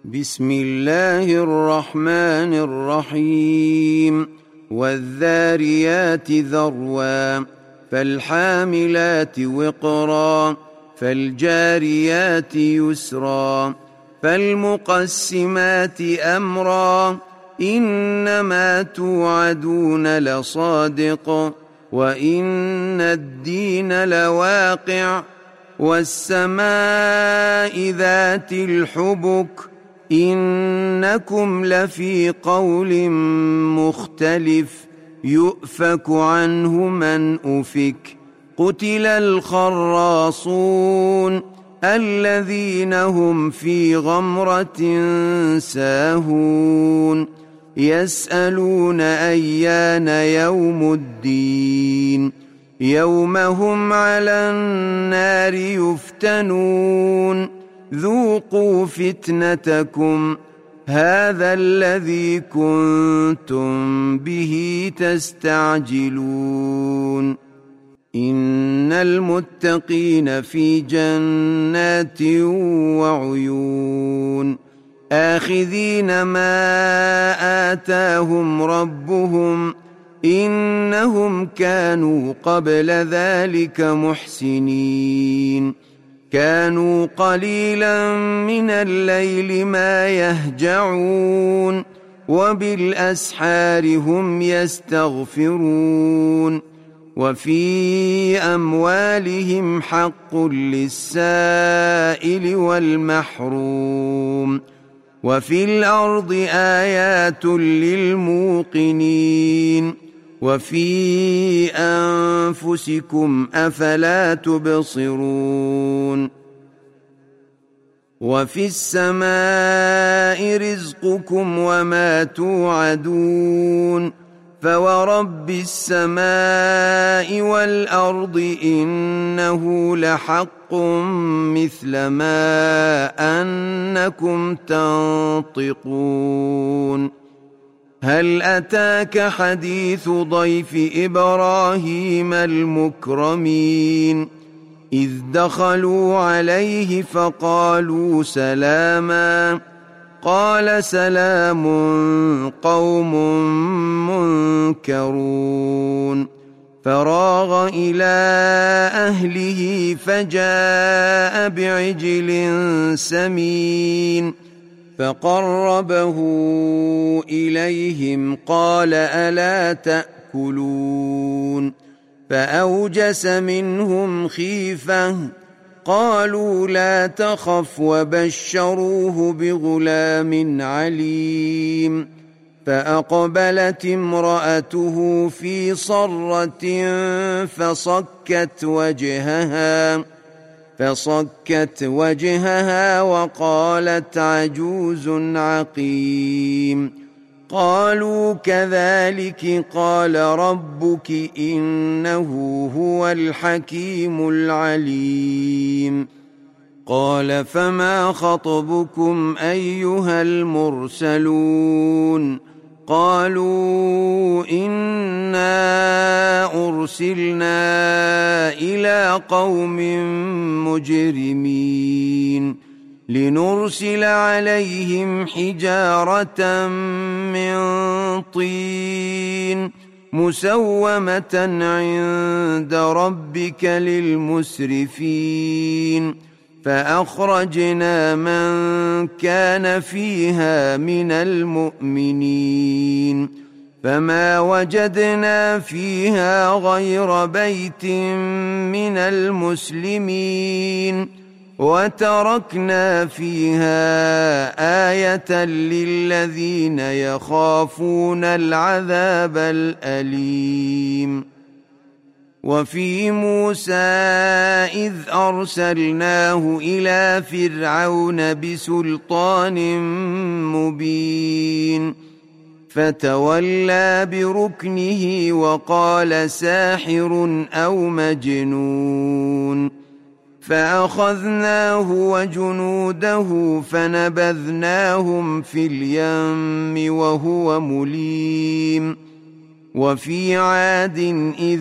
بسم الله الرحمن الرحيم والذاريات ذروا فالحاملات وقرا فالجاريات يسرا فالمقسمات أمرا إنما توعدون لصادق وإن الدين لواقع والسماء ذات الحبك إنكم لفي قول مختلف يؤفك عنه من أفك قتل الخراصون الذين هم في غمرة ساهون يسألون أيان يوم الدين يوم هم على النار يفتنون ذوقوا فتنتكم هذا الذي كنتم به تستعجلون إن المتقين في جنات وعيون آخذين ما آتاهم ربهم إنهم كانوا قبل ذلك محسنين كانوا قليلا من الليل ما يهجعون وبالأسحار هم يستغفرون وفي أموالهم حق للسائل والمحروم وفي الأرض آيات للموقنين وفي أنفسكم أفلا تبصرون وفي السماء رزقكم وما توعدون فورب السماء والأرض إنه لحق مثل ما أنكم تنطقون هل أتاك حديث ضيف إبراهيم المكرمين إذ دخلوا عليه فقالوا سلاما قال سلام قوم منكرون فراغ إلى أهله فجاء بعجل سمين فقربه إليهم قال ألا تأكلون فأوجس منهم خيفة قالوا لا تخف وبشروه بغلام عليم فأقبلت امرأته في صرة فصكت وجهها وقالت عجوز عقيم قالوا كذلك قال ربك إنه هو الحكيم العليم قال فما خطبكم أيها المرسلون قالوا إنا أرسلنا إلى قوم مجرمين لنرسل عليهم حجارة من طين مسومة عند ربك للمسرفين فأخرجنا من كان فيها من المؤمنين فما وجدنا فيها غير بيت من المسلمين وتركنا فيها آية للذين يخافون العذاب الأليم وفي موسى إذ أرسلناه إلى فرعون بسلطان مبين فتولى بركنه وقال ساحر أو مجنون فأخذناه وجنوده فنبذناهم في اليم وهو مليم وفي عاد إذ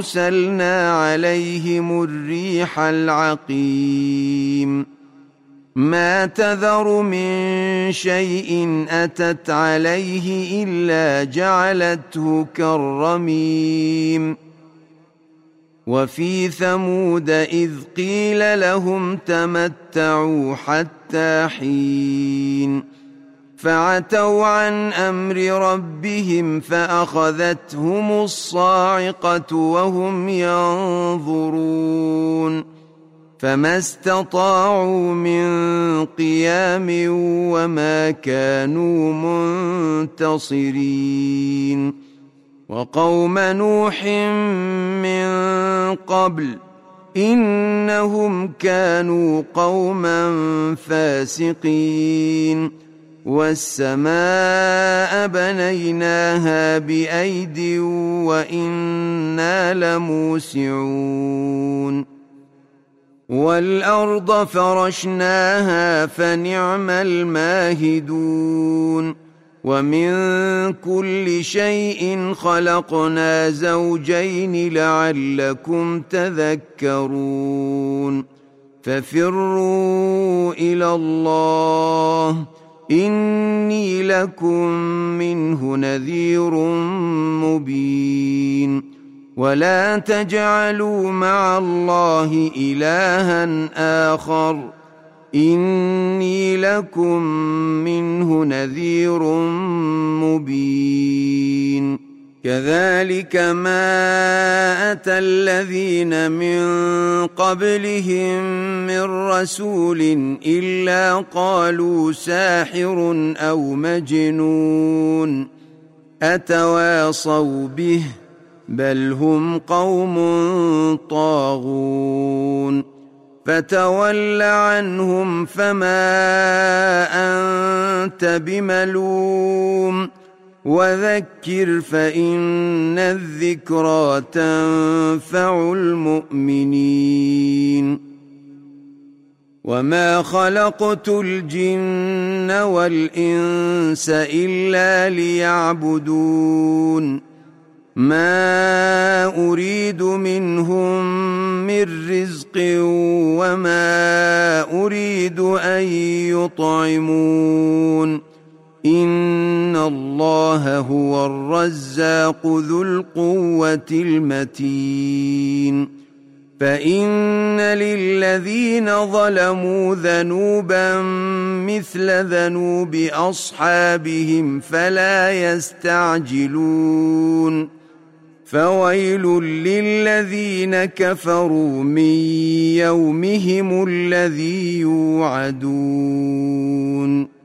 أرسلنا عليهم الريح العقيم ما تذر من شيء أتت عليه إلا جعلته كالرميم وفي ثمود إذ قيل لهم تمتعوا حتى حين فعتوا عن أمر ربهم فأخذتهم الصاعقة وهم ينظرون فما استطاعوا من قيام وما كانوا منتصرين وقوم نوح من قبل إنهم كانوا قوما فاسقين والسماء بنيناها بأيد وإنا لموسعون والأرض فرشناها فنعم الماهدون ومن كل شيء خلقنا زوجين لعلكم تذكرون ففروا إلى الله إني لكم منه نذير مبين ولا تجعلوا مع الله إلها آخر إني لكم منه نذير مبين كذلك ما أتى الذين من قبلهم من رسول إلا قالوا ساحر أو مجنون أتواصوا به بل هم قوم طاغون فتول عنهم فما أنت بملوم وذكر فإن الذكرى تنفع المؤمنين وما خلقت الجن والإنس إلا ليعبدون ما أريد منهم من رزق وما أريد أن يطعمون إن الله هو الرزاق ذو القوة المتين فإن للذين ظلموا ذنوبا مثل ذنوب أصحابهم فلا يستعجلون فويل للذين كفروا من يومهم الذي يوعدون